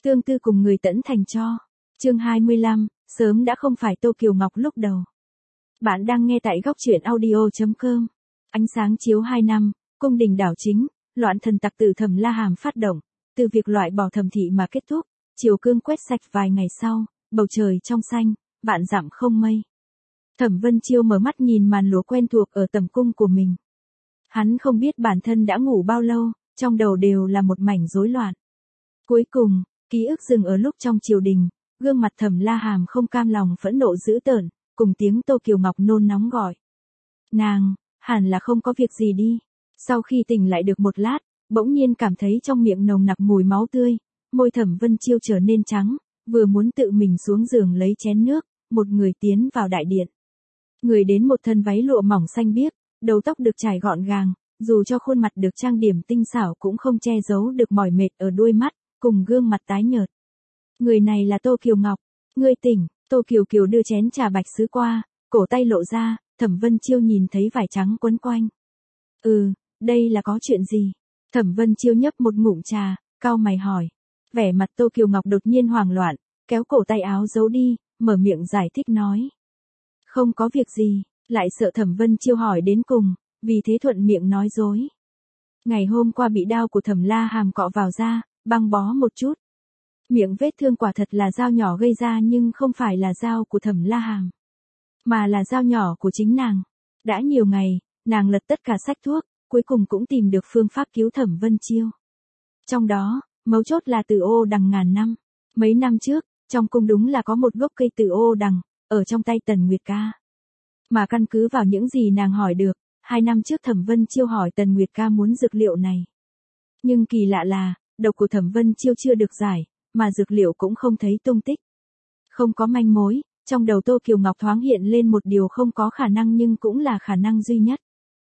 Tương tư cùng người tẫn thành cho. Chương 25, sớm đã không phải Tô Kiều Ngọc lúc đầu. Bạn đang nghe tại góc truyện audio.com. Ánh sáng chiếu 2 năm, cung đình đảo chính, loạn thần tặc tử Thẩm La Hàm phát động, từ việc loại bỏ Thẩm thị mà kết thúc, chiều cương quét sạch vài ngày sau, bầu trời trong xanh, vạn dặm không mây. Thẩm Vân Chiêu mở mắt nhìn màn lúa quen thuộc ở tầm cung của mình. Hắn không biết bản thân đã ngủ bao lâu, trong đầu đều là một mảnh rối loạn. Cuối cùng, ký ức dừng ở lúc trong triều đình, gương mặt Thẩm La Hàm không cam lòng phẫn nộ dữ tợn, cùng tiếng Tô Kiều Ngọc nôn nóng gọi. Nàng, hẳn là không có việc gì đi. Sau khi tỉnh lại được một lát, bỗng nhiên cảm thấy trong miệng nồng nặc mùi máu tươi, môi Thẩm Vân Chiêu trở nên trắng, vừa muốn tự mình xuống giường lấy chén nước, một người tiến vào đại điện. Người đến một thân váy lụa mỏng xanh biếc, đầu tóc được trải gọn gàng, dù cho khuôn mặt được trang điểm tinh xảo cũng không che giấu được mỏi mệt ở đuôi mắt, cùng gương mặt tái nhợt. Người này là Tô Kiều Ngọc. Ngươi tỉnh. Tô Kiều Kiều đưa chén trà bạch sứ qua, cổ tay lộ ra, Thẩm Vân Chiêu nhìn thấy vải trắng quấn quanh. Đây là có chuyện gì? Thẩm Vân Chiêu nhấp một ngụm trà, cau mày hỏi. Vẻ mặt Tô Kiều Ngọc đột nhiên hoảng loạn, kéo cổ tay áo giấu đi, mở miệng giải thích nói. Không có việc gì, lại sợ Thẩm Vân Chiêu hỏi đến cùng, vì thế thuận miệng nói dối. Ngày hôm qua bị đao của Thẩm La Hàm cọ vào da, băng bó một chút. Miệng vết thương quả thật là dao nhỏ gây ra nhưng không phải là dao của Thẩm La Hàm, mà là dao nhỏ của chính nàng. Đã nhiều ngày, nàng lật tất cả sách thuốc, cuối cùng cũng tìm được phương pháp cứu Thẩm Vân Chiêu. Trong đó, mấu chốt là từ ô đằng ngàn năm. Mấy năm trước, trong cung đúng là có một gốc cây từ ô đằng, ở trong tay Tần Nguyệt Ca. Mà căn cứ vào những gì nàng hỏi được, 2 năm trước Thẩm Vân Chiêu hỏi Tần Nguyệt Ca muốn dược liệu này. Nhưng kỳ lạ là, độc của Thẩm Vân Chiêu chưa được giải, mà dược liệu cũng không thấy tung tích. Không có manh mối, trong đầu Tô Kiều Ngọc thoáng hiện lên một điều không có khả năng nhưng cũng là khả năng duy nhất.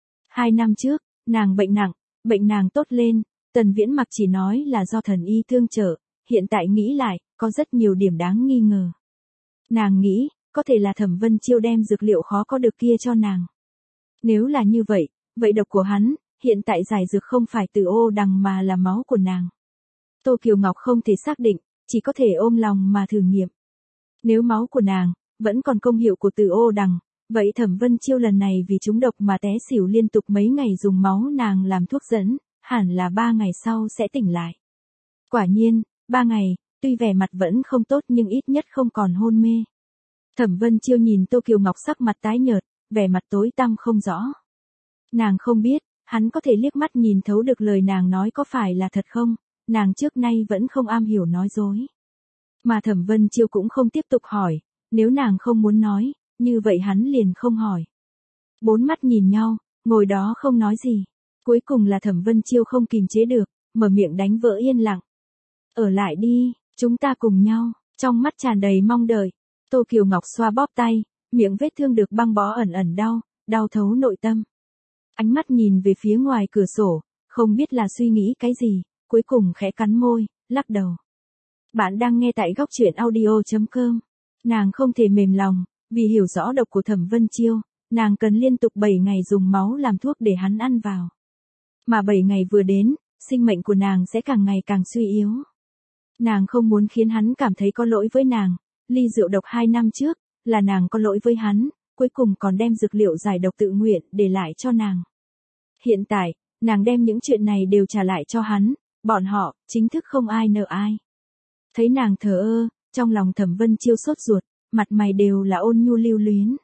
2 năm trước, nàng bệnh nàng tốt lên, Tần Viễn Mặc chỉ nói là do thần y tương trợ, hiện tại nghĩ lại, có rất nhiều điểm đáng nghi ngờ. Nàng nghĩ, có thể là Thẩm Vân Chiêu đem dược liệu khó có được kia cho nàng. Nếu là như vậy, vậy độc của hắn, hiện tại giải dược không phải từ ô đằng mà là máu của nàng. Tô Kiều Ngọc không thể xác định, chỉ có thể ôm lòng mà thử nghiệm. Nếu máu của nàng, vẫn còn công hiệu của từ ô đằng, vậy Thẩm Vân Chiêu lần này vì trúng độc mà té xỉu liên tục mấy ngày dùng máu nàng làm thuốc dẫn, hẳn là 3 ngày sau sẽ tỉnh lại. Quả nhiên, 3 ngày, tuy vẻ mặt vẫn không tốt nhưng ít nhất không còn hôn mê. Thẩm Vân Chiêu nhìn Tô Kiều Ngọc sắc mặt tái nhợt, vẻ mặt tối tăm không rõ. Nàng không biết, hắn có thể liếc mắt nhìn thấu được lời nàng nói có phải là thật không, nàng trước nay vẫn không am hiểu nói dối. Mà Thẩm Vân Chiêu cũng không tiếp tục hỏi, nếu nàng không muốn nói, như vậy hắn liền không hỏi. 4 mắt nhìn nhau, ngồi đó không nói gì. Cuối cùng là Thẩm Vân Chiêu không kìm chế được, mở miệng đánh vỡ yên lặng. Ở lại đi, chúng ta cùng nhau, trong mắt tràn đầy mong đợi. Tô Kiều Ngọc xoa bóp tay, miệng vết thương được băng bó ẩn ẩn đau, đau thấu nội tâm. Ánh mắt nhìn về phía ngoài cửa sổ, không biết là suy nghĩ cái gì, cuối cùng khẽ cắn môi, lắc đầu. Bạn đang nghe tại góc truyện audio.com. Nàng không thể mềm lòng, vì hiểu rõ độc của Thẩm Vân Chiêu, nàng cần liên tục 7 ngày dùng máu làm thuốc để hắn ăn vào. Mà 7 ngày vừa đến, sinh mệnh của nàng sẽ càng ngày càng suy yếu. Nàng không muốn khiến hắn cảm thấy có lỗi với nàng, ly rượu độc 2 năm trước, là nàng có lỗi với hắn, cuối cùng còn đem dược liệu giải độc tự nguyện để lại cho nàng. Hiện tại, nàng đem những chuyện này đều trả lại cho hắn, bọn họ, chính thức không ai nợ ai. Thấy nàng thờ ơ, trong lòng Thẩm Vân Chiêu sốt ruột, mặt mày đều là ôn nhu lưu luyến.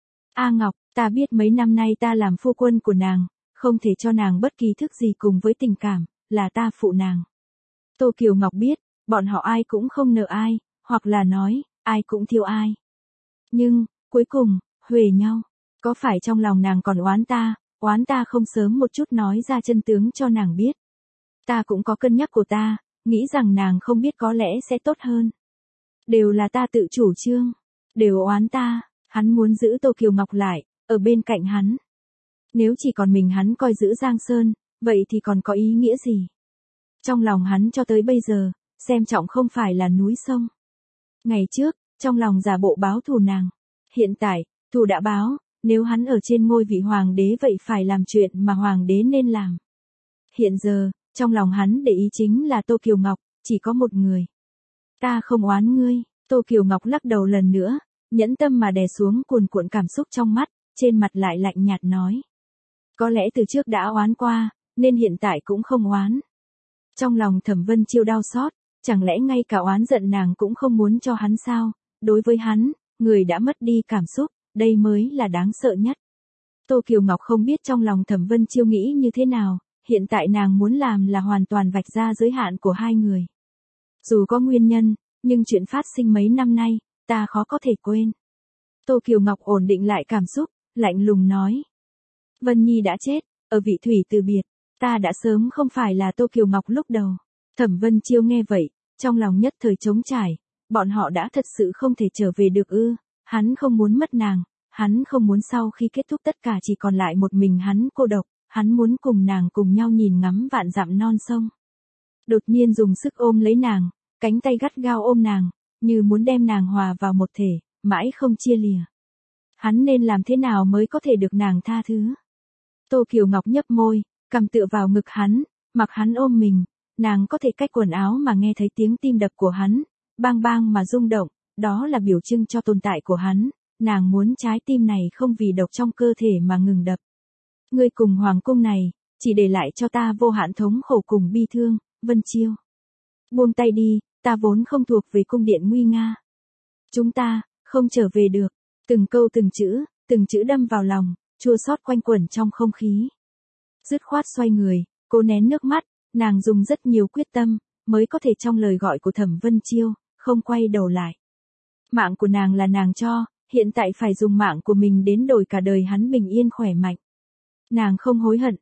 A Ngọc, ta biết mấy năm nay ta làm phu quân của nàng, không thể cho nàng bất kỳ thức gì cùng với tình cảm, là ta phụ nàng. Tô Kiều Ngọc biết, bọn họ ai cũng không nợ ai, hoặc là nói, ai cũng thiếu ai. Nhưng, cuối cùng, huề nhau, có phải trong lòng nàng còn oán ta không sớm một chút nói ra chân tướng cho nàng biết. Ta cũng có cân nhắc của ta, nghĩ rằng nàng không biết có lẽ sẽ tốt hơn. Đều là ta tự chủ trương, đều oán ta, hắn muốn giữ Tô Kiều Ngọc lại, ở bên cạnh hắn. Nếu chỉ còn mình hắn coi giữ Giang Sơn, vậy thì còn có ý nghĩa gì? Trong lòng hắn cho tới bây giờ, xem trọng không phải là núi sông. Ngày trước, trong lòng giả bộ báo thù nàng. Hiện tại, thù đã báo, nếu hắn ở trên ngôi vị hoàng đế vậy phải làm chuyện mà hoàng đế nên làm. Hiện giờ, trong lòng hắn để ý chính là Tô Kiều Ngọc, chỉ có một người. Ta không oán ngươi. Tô Kiều Ngọc lắc đầu lần nữa, nhẫn tâm mà đè xuống cuồn cuộn cảm xúc trong mắt, trên mặt lại lạnh nhạt nói. Có lẽ từ trước đã oán qua, nên hiện tại cũng không oán. Trong lòng Thẩm Vân Chiêu đau xót, chẳng lẽ ngay cả oán giận nàng cũng không muốn cho hắn sao? Đối với hắn, người đã mất đi cảm xúc, đây mới là đáng sợ nhất. Tô Kiều Ngọc không biết trong lòng Thẩm Vân Chiêu nghĩ như thế nào, hiện tại nàng muốn làm là hoàn toàn vạch ra giới hạn của hai người. Dù có nguyên nhân, nhưng chuyện phát sinh mấy năm nay, ta khó có thể quên. Tô Kiều Ngọc ổn định lại cảm xúc, lạnh lùng nói. Vân Nhi đã chết, ở vị thủy từ biệt, ta đã sớm không phải là Tô Kiều Ngọc lúc đầu. Thẩm Vân Chiêu nghe vậy, trong lòng nhất thời trống trải, bọn họ đã thật sự không thể trở về được ư? Hắn không muốn mất nàng, hắn không muốn sau khi kết thúc tất cả chỉ còn lại một mình hắn cô độc, hắn muốn cùng nàng cùng nhau nhìn ngắm vạn dặm non sông. Đột nhiên dùng sức ôm lấy nàng, cánh tay gắt gao ôm nàng, như muốn đem nàng hòa vào một thể, mãi không chia lìa. Hắn nên làm thế nào mới có thể được nàng tha thứ? Tô Kiều Ngọc nhấp môi, cầm tựa vào ngực hắn, mặc hắn ôm mình, nàng có thể cách quần áo mà nghe thấy tiếng tim đập của hắn, bang bang mà rung động, đó là biểu trưng cho tồn tại của hắn, nàng muốn trái tim này không vì độc trong cơ thể mà ngừng đập. Ngươi cùng hoàng cung này, chỉ để lại cho ta vô hạn thống khổ cùng bi thương, Vân Chiêu. Buông tay đi, ta vốn không thuộc về cung điện nguy nga. Chúng ta, không trở về được. Từng câu từng chữ đâm vào lòng, chua xót quanh quẩn trong không khí. Dứt khoát xoay người, cô nén nước mắt, nàng dùng rất nhiều quyết tâm, mới có thể trong lời gọi của Thẩm Vân Chiêu, không quay đầu lại. Mạng của nàng là nàng cho, hiện tại phải dùng mạng của mình đến đổi cả đời hắn bình yên khỏe mạnh. Nàng không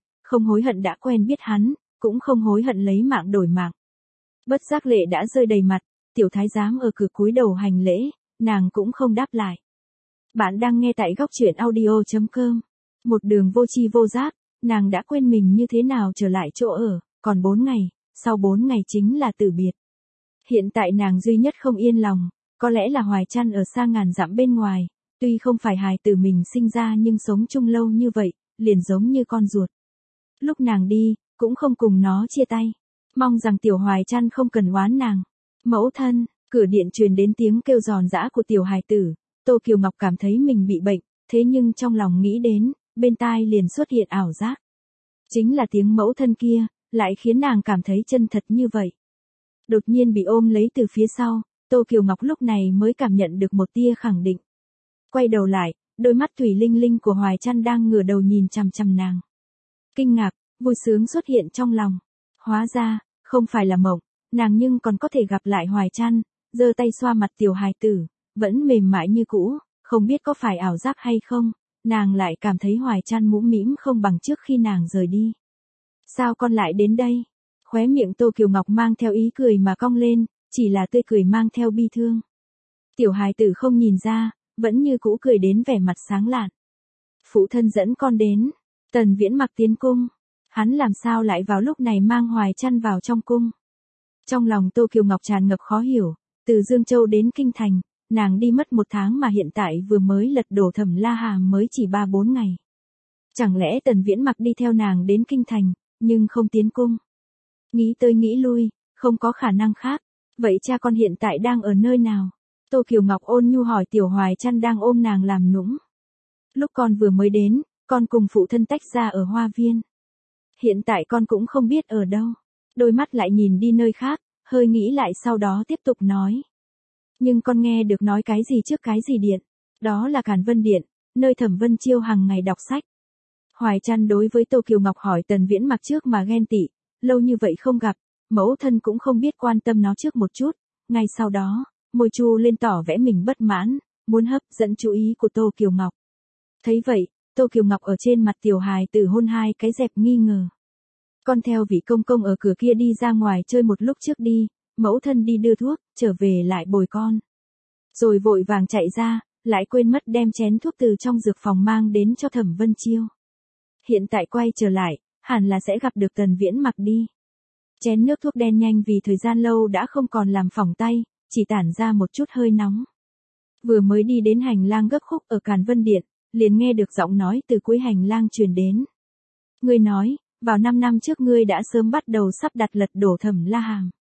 hối hận đã quen biết hắn, cũng không hối hận lấy mạng đổi mạng. Bất giác lệ đã rơi đầy mặt, tiểu thái giám ở cửa cúi đầu hành lễ, nàng cũng không đáp lại. Bạn đang nghe tại góc truyện audio.com. Một đường vô tri vô giác, nàng đã quên mình như thế nào trở lại chỗ ở, còn 4 ngày, sau 4 ngày chính là từ biệt. Hiện tại nàng duy nhất không yên lòng, có lẽ là Hoài Trăn ở xa ngàn dặm bên ngoài, tuy không phải hài tử mình sinh ra nhưng sống chung lâu như vậy, liền giống như con ruột. Lúc nàng đi, cũng không cùng nó chia tay. Mong rằng tiểu Hoài Trăn không cần oán nàng. Mẫu thân, cửa điện truyền đến tiếng kêu giòn giã của tiểu hài tử. Tô Kiều Ngọc cảm thấy mình bị bệnh, thế nhưng trong lòng nghĩ đến, bên tai liền xuất hiện ảo giác. Chính là tiếng mẫu thân kia, lại khiến nàng cảm thấy chân thật như vậy. Đột nhiên bị ôm lấy từ phía sau, Tô Kiều Ngọc lúc này mới cảm nhận được một tia khẳng định. Quay đầu lại, đôi mắt thủy linh linh của Hoài Trăn đang ngửa đầu nhìn chằm chằm nàng. Kinh ngạc, vui sướng xuất hiện trong lòng. Hóa ra, không phải là mộng, nàng nhưng còn có thể gặp lại Hoài Trăn, giơ tay xoa mặt tiểu hài tử, vẫn mềm mại như cũ, không biết có phải ảo giác hay không, nàng lại cảm thấy Hoài Trăn mũm mĩm không bằng trước khi nàng rời đi. Sao con lại đến đây? Khóe miệng Tô Kiều Ngọc mang theo ý cười mà cong lên, chỉ là tươi cười mang theo bi thương. Tiểu hài tử không nhìn ra, vẫn như cũ cười đến vẻ mặt sáng lạn. Phụ thân dẫn con đến, Tần Viễn Mặc tiến cung, hắn làm sao lại vào lúc này mang Hoài Trăn vào trong cung. Trong lòng Tô Kiều Ngọc tràn ngập khó hiểu, từ Dương Châu đến Kinh Thành, nàng đi mất 1 tháng mà hiện tại vừa mới lật đổ Thẩm La Hàm mới chỉ 3-4 ngày. Chẳng lẽ Tần Viễn Mặc đi theo nàng đến Kinh Thành, nhưng không tiến cung. Nghĩ tới nghĩ lui, không có khả năng khác, vậy cha con hiện tại đang ở nơi nào? Tô Kiều Ngọc ôn nhu hỏi tiểu Hoài Trăn đang ôm nàng làm nũng. Lúc con vừa mới đến, con cùng phụ thân tách ra ở hoa viên. Hiện tại con cũng không biết ở đâu. Đôi mắt lại nhìn đi nơi khác, hơi nghĩ lại sau đó tiếp tục nói. Nhưng con nghe được nói cái gì trước cái gì điện. Đó là Càn Vân Điện, nơi Thẩm Vân Chiêu hàng ngày đọc sách. Hoài Trăn đối với Tô Kiều Ngọc hỏi Tần Viễn Mặc trước mà ghen tị, lâu như vậy không gặp, mẫu thân cũng không biết quan tâm nó trước một chút, ngay sau đó, môi chu lên tỏ vẻ mình bất mãn, muốn hấp dẫn chú ý của Tô Kiều Ngọc. Thấy vậy, Tô Kiều Ngọc ở trên mặt tiểu hài tử hôn 2 cái dẹp nghi ngờ. Con theo vị công công ở cửa kia đi ra ngoài chơi một lúc trước đi, mẫu thân đi đưa thuốc, trở về lại bồi con. Rồi vội vàng chạy ra, lại quên mất đem chén thuốc từ trong dược phòng mang đến cho Thẩm Vân Chiêu. Hiện tại quay trở lại, hẳn là sẽ gặp được Tần Viễn Mặc đi. Chén nước thuốc đen nhanh vì thời gian lâu đã không còn làm phỏng tay, chỉ tản ra một chút hơi nóng. Vừa mới đi đến hành lang gấp khúc ở Càn Vân Điện, liền nghe được giọng nói từ cuối hành lang truyền đến. Ngươi nói, vào 5 năm trước ngươi đã sớm bắt đầu sắp đặt lật đổ Thẩm La Hàm.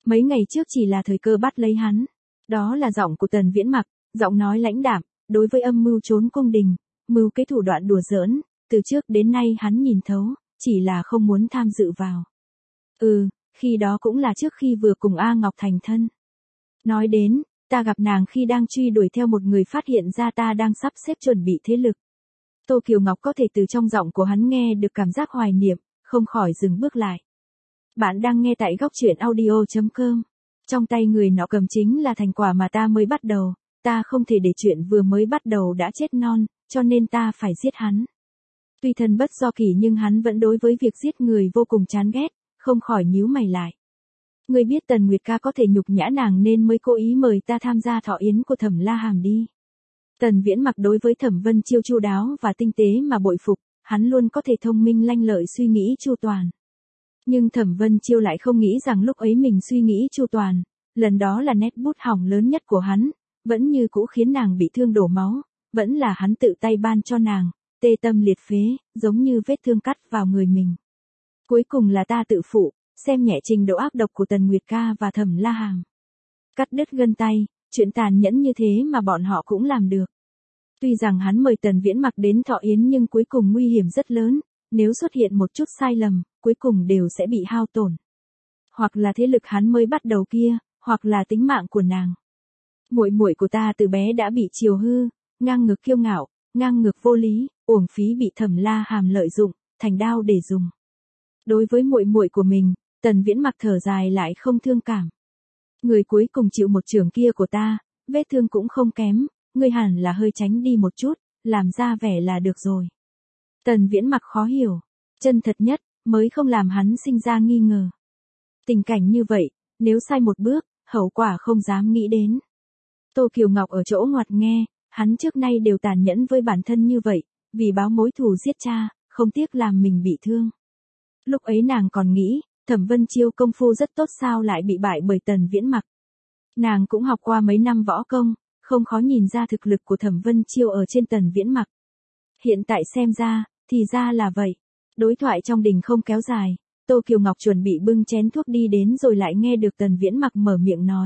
Mấy ngày trước chỉ là thời cơ bắt lấy hắn. Đó là giọng của Tần Viễn Mặc, giọng nói lãnh đạm, đối với âm mưu trốn cung đình, mưu cái thủ đoạn đùa giỡn, từ trước đến nay hắn nhìn thấu, chỉ là không muốn tham dự vào. Khi đó cũng là trước khi vừa cùng A Ngọc thành thân. Nói đến, ta gặp nàng khi đang truy đuổi theo một người, phát hiện ra ta đang sắp xếp chuẩn bị thế lực. Tô Kiều Ngọc có thể từ trong giọng của hắn nghe được cảm giác hoài niệm, không khỏi dừng bước lại. Bạn đang nghe tại góc truyện audio.com. Trong tay người nọ cầm chính là thành quả mà ta mới bắt đầu, ta không thể để chuyện vừa mới bắt đầu đã chết non, cho nên ta phải giết hắn. Tuy thân bất do kỷ nhưng hắn vẫn đối với việc giết người vô cùng chán ghét, không khỏi nhíu mày lại. Ngươi biết Tần Nguyệt ca có thể nhục nhã nàng nên mới cố ý mời ta tham gia thọ yến của Thẩm La Hàm đi. Tần Viễn Mặc đối với Thẩm Vân Chiêu chu đáo và tinh tế mà bội phục, hắn luôn có thể thông minh lanh lợi suy nghĩ chu toàn. Nhưng Thẩm Vân Chiêu lại không nghĩ rằng lúc ấy mình suy nghĩ chu toàn, lần đó là nét bút hỏng lớn nhất của hắn, vẫn như cũ khiến nàng bị thương đổ máu, vẫn là hắn tự tay ban cho nàng, tê tâm liệt phế, giống như vết thương cắt vào người mình. Cuối cùng là ta tự phụ, xem nhẹ trình độ ác độc của Tần Nguyệt ca và Thẩm La Hàm. Cắt đứt gân tay, chuyện tàn nhẫn như thế mà bọn họ cũng làm được. Tuy rằng hắn mời Tần Viễn Mặc đến thọ yến nhưng cuối cùng nguy hiểm rất lớn, nếu xuất hiện một chút sai lầm, cuối cùng đều sẽ bị hao tổn. Hoặc là thế lực hắn mới bắt đầu kia, hoặc là tính mạng của nàng. Muội muội của ta từ bé đã bị chiều hư, ngang ngược kiêu ngạo, ngang ngược vô lý, uổng phí bị Thẩm La Hàm lợi dụng, thành đao để dùng. Đối với muội muội của mình, Tần Viễn Mặc thở dài lại không thương cảm. Người cuối cùng chịu một chưởng kia của ta, vết thương cũng không kém, ngươi hẳn là hơi tránh đi một chút, làm ra vẻ là được rồi. Tần Viễn Mặc khó hiểu, chân thật nhất, mới không làm hắn sinh ra nghi ngờ. Tình cảnh như vậy, nếu sai một bước, hậu quả không dám nghĩ đến. Tô Kiều Ngọc ở chỗ ngoặt nghe, hắn trước nay đều tàn nhẫn với bản thân như vậy, vì báo mối thù giết cha, không tiếc làm mình bị thương. Lúc ấy nàng còn nghĩ, Thẩm Vân Chiêu công phu rất tốt sao lại bị bại bởi Tần Viễn Mặc. Nàng cũng học qua mấy năm võ công, không khó nhìn ra thực lực của Thẩm Vân Chiêu ở trên Tần Viễn Mặc. Hiện tại xem ra, thì ra là vậy. Đối thoại trong đình không kéo dài, Tô Kiều Ngọc chuẩn bị bưng chén thuốc đi đến rồi lại nghe được Tần Viễn Mặc mở miệng nói.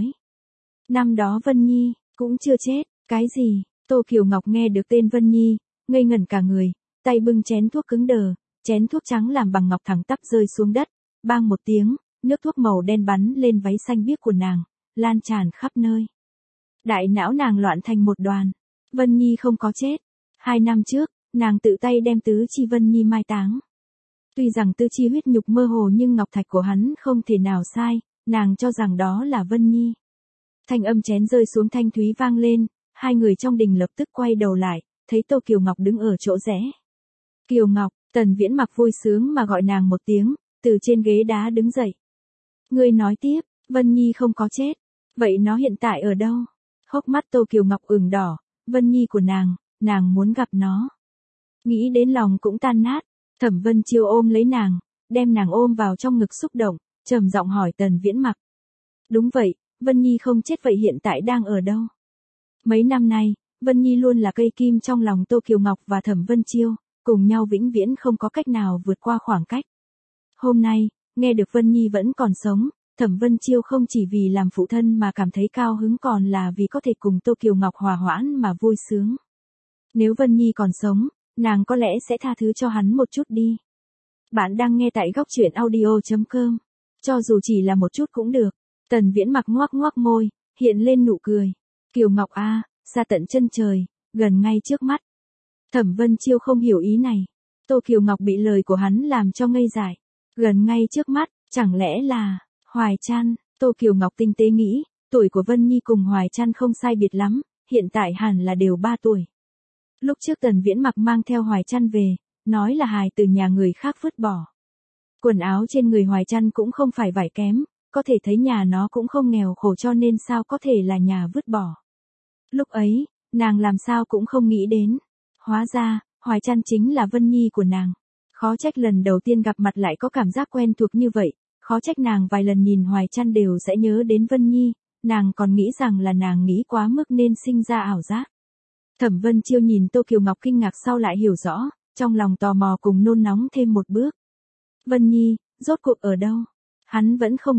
Năm đó Vân Nhi, cũng chưa chết, cái gì? Tô Kiều Ngọc nghe được tên Vân Nhi, ngây ngẩn cả người, tay bưng chén thuốc cứng đờ, chén thuốc trắng làm bằng ngọc thẳng tắp rơi xuống đất, bang một tiếng, nước thuốc màu đen bắn lên váy xanh biếc của nàng, lan tràn khắp nơi. Đại não nàng loạn thành một đoàn. Vân Nhi không có chết. 2 năm trước, nàng tự tay đem tứ chi Vân Nhi mai táng. Tuy rằng tư chi huyết nhục mơ hồ nhưng ngọc thạch của hắn không thể nào sai, nàng cho rằng đó là Vân Nhi. Thanh âm chén rơi xuống thanh thúy vang lên, hai người trong đình lập tức quay đầu lại, thấy Tô Kiều Ngọc đứng ở chỗ rẽ. Kiều Ngọc, Tần Viễn Mặc vui sướng mà gọi nàng một tiếng, từ trên ghế đá đứng dậy. Ngươi nói tiếp, Vân Nhi không có chết, vậy nó hiện tại ở đâu? Hốc mắt Tô Kiều Ngọc ửng đỏ, Vân Nhi của nàng muốn gặp nó. Nghĩ đến lòng cũng tan nát, Thẩm Vân Chiêu ôm lấy nàng, đem nàng ôm vào trong ngực xúc động, trầm giọng hỏi Tần Viễn Mặc. Đúng vậy, Vân Nhi không chết vậy hiện tại đang ở đâu? Mấy năm nay, Vân Nhi luôn là cây kim trong lòng Tô Kiều Ngọc và Thẩm Vân Chiêu, cùng nhau vĩnh viễn không có cách nào vượt qua khoảng cách. Hôm nay, nghe được Vân Nhi vẫn còn sống, Thẩm Vân Chiêu không chỉ vì làm phụ thân mà cảm thấy cao hứng còn là vì có thể cùng Tô Kiều Ngọc hòa hoãn mà vui sướng. Nếu Vân Nhi còn sống, nàng có lẽ sẽ tha thứ cho hắn một chút đi. Bạn đang nghe tại góc truyện audio.com. Cho dù chỉ là một chút cũng được. Tần Viễn Mặc ngoác ngoác môi, hiện lên nụ cười. Kiều Ngọc a, xa tận chân trời, gần ngay trước mắt. Thẩm Vân Chiêu không hiểu ý này. Tô Kiều Ngọc bị lời của hắn làm cho ngây dại. Gần ngay trước mắt, chẳng lẽ là Hoài Trăn? Tô Kiều Ngọc tinh tế nghĩ, tuổi của Vân Nhi cùng Hoài Trăn không sai biệt lắm, hiện tại hẳn là đều 3 tuổi. Lúc trước Tần Viễn Mặc mang theo Hoài Trăn về, nói là hài từ nhà người khác vứt bỏ. Quần áo trên người Hoài Trăn cũng không phải vải kém, có thể thấy nhà nó cũng không nghèo khổ cho nên sao có thể là nhà vứt bỏ. Lúc ấy, nàng làm sao cũng không nghĩ đến. Hóa ra, Hoài Trăn chính là Vân Nhi của nàng. Khó trách lần đầu tiên gặp mặt lại có cảm giác quen thuộc như vậy, khó trách nàng vài lần nhìn Hoài Trăn đều sẽ nhớ đến Vân Nhi, nàng còn nghĩ rằng là nàng nghĩ quá mức nên sinh ra ảo giác. Thẩm Vân Chiêu nhìn Tô Kiều Ngọc kinh ngạc sau lại hiểu rõ, trong lòng tò mò cùng nôn nóng thêm một bước. Vân Nhi, rốt cuộc ở đâu? Hắn vẫn không biết,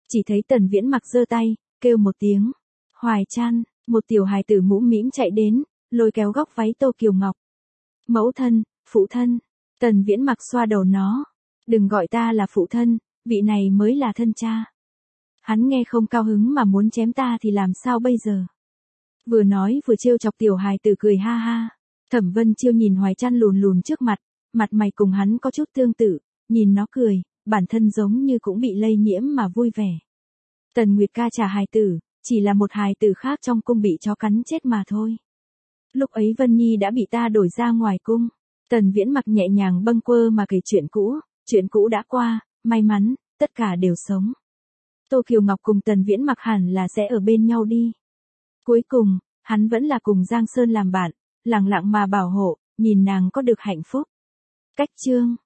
Chỉ thấy Tần Viễn Mặc giơ tay, kêu một tiếng. Hoài Trăn, một tiểu hài tử mũm mĩm chạy đến, lôi kéo góc váy Tô Kiều Ngọc. Mẫu thân, phụ thân. Tần Viễn Mặc xoa đầu nó. Đừng gọi ta là phụ thân, vị này mới là thân cha. Hắn nghe không cao hứng mà muốn chém ta thì làm sao bây giờ? Vừa nói vừa trêu chọc tiểu hài tử cười ha ha. Thẩm Vân Chiêu nhìn Hoài Trăn lùn lùn trước mặt, mặt mày cùng hắn có chút tương tự, nhìn nó cười, bản thân giống như cũng bị lây nhiễm mà vui vẻ. Tần Nguyệt ca trả hài tử, chỉ là một hài tử khác trong cung bị chó cắn chết mà thôi. Lúc ấy Vân Nhi đã bị ta đổi ra ngoài cung. Tần Viễn Mặc nhẹ nhàng bâng quơ mà kể chuyện cũ đã qua, may mắn, tất cả đều sống. Tô Kiều Ngọc cùng Tần Viễn Mặc hẳn là sẽ ở bên nhau đi. Cuối cùng, hắn vẫn là cùng Giang Sơn làm bạn, lặng lặng mà bảo hộ, nhìn nàng có được hạnh phúc. Cách chương